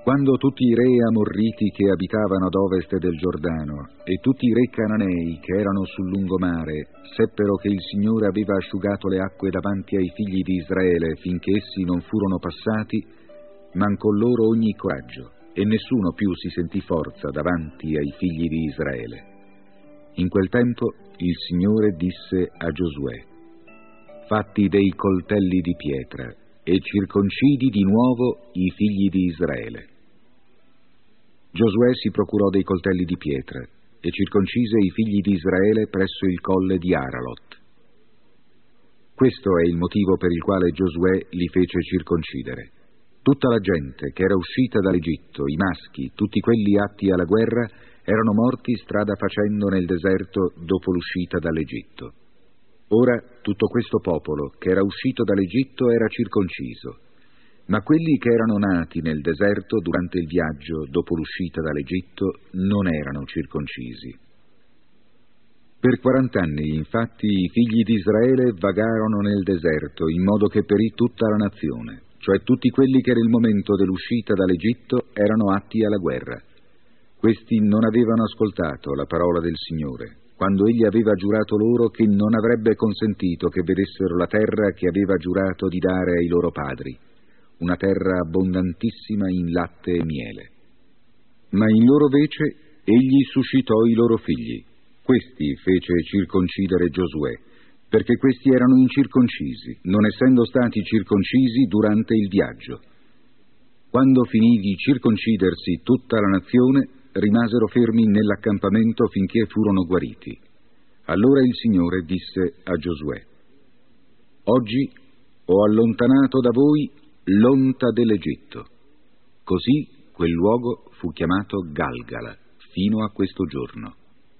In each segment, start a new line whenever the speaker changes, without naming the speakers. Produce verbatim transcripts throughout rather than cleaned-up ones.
Quando tutti i re amorriti che abitavano ad ovest del Giordano e tutti i re cananei che erano sul lungomare seppero che il Signore aveva asciugato le acque davanti ai figli di Israele finché essi non furono passati, mancò loro ogni coraggio e nessuno più si sentì forza davanti ai figli di Israele. In quel tempo il Signore disse a Giosuè: «Fatti dei coltelli di pietra e circoncidi di nuovo i figli di Israele». Giosuè si procurò dei coltelli di pietra e circoncise i figli di Israele presso il colle di Aralot. Questo è il motivo per il quale Giosuè li fece circoncidere. Tutta la gente che era uscita dall'Egitto, i maschi, tutti quelli atti alla guerra, erano morti strada facendo nel deserto dopo l'uscita dall'Egitto. Ora tutto questo popolo che era uscito dall'Egitto era circonciso, ma quelli che erano nati nel deserto durante il viaggio dopo l'uscita dall'Egitto non erano circoncisi. Per quarant'anni, infatti, i figli di Israele vagarono nel deserto, in modo che perì tutta la nazione, cioè tutti quelli che nel momento dell'uscita dall'Egitto erano atti alla guerra. Questi non avevano ascoltato la parola del Signore, quando Egli aveva giurato loro che non avrebbe consentito che vedessero la terra che aveva giurato di dare ai loro padri, una terra abbondantissima in latte e miele. Ma in loro vece Egli suscitò i loro figli. Questi fece circoncidere Giosuè, perché questi erano incirconcisi, non essendo stati circoncisi durante il viaggio. Quando finì di circoncidersi tutta la nazione, rimasero fermi nell'accampamento finché furono guariti. Allora il Signore disse a Giosuè: «Oggi ho allontanato da voi l'onta dell'Egitto». Così quel luogo fu chiamato Galgala fino a questo giorno.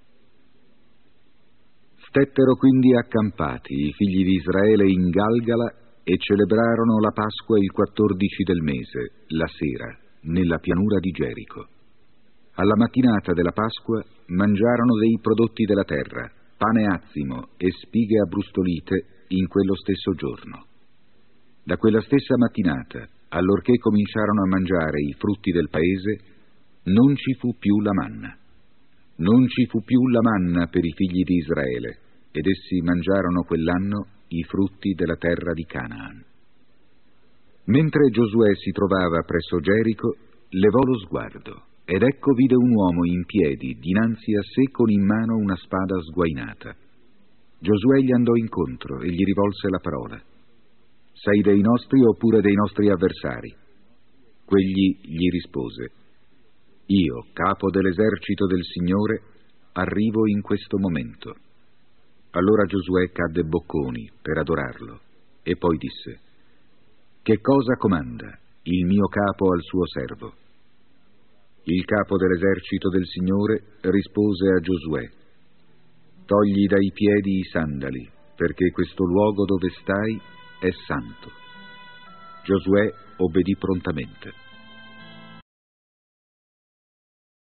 Stettero quindi accampati i figli di Israele in Galgala e celebrarono la Pasqua il quattordici del mese, la sera, nella pianura di Gerico. Alla mattinata della Pasqua mangiarono dei prodotti della terra, pane azimo e spighe abbrustolite in quello stesso giorno. Da quella stessa mattinata, allorché cominciarono a mangiare i frutti del paese, non ci fu più la manna. Non ci fu più la manna per i figli di Israele, ed essi mangiarono quell'anno i frutti della terra di Canaan. Mentre Giosuè si trovava presso Gerico, levò lo sguardo, ed ecco vide un uomo in piedi dinanzi a sé con in mano una spada sguainata. Giosuè gli andò incontro e gli rivolse la parola: «Sei dei nostri oppure dei nostri avversari?» Quegli gli rispose: «Io, capo dell'esercito del Signore, arrivo in questo momento». Allora Giosuè cadde bocconi per adorarlo e poi disse: «Che cosa comanda il mio capo al suo servo?» Il capo dell'esercito del Signore rispose a Giosuè: «Togli dai piedi i sandali, perché questo luogo dove stai è santo». Giosuè obbedì prontamente.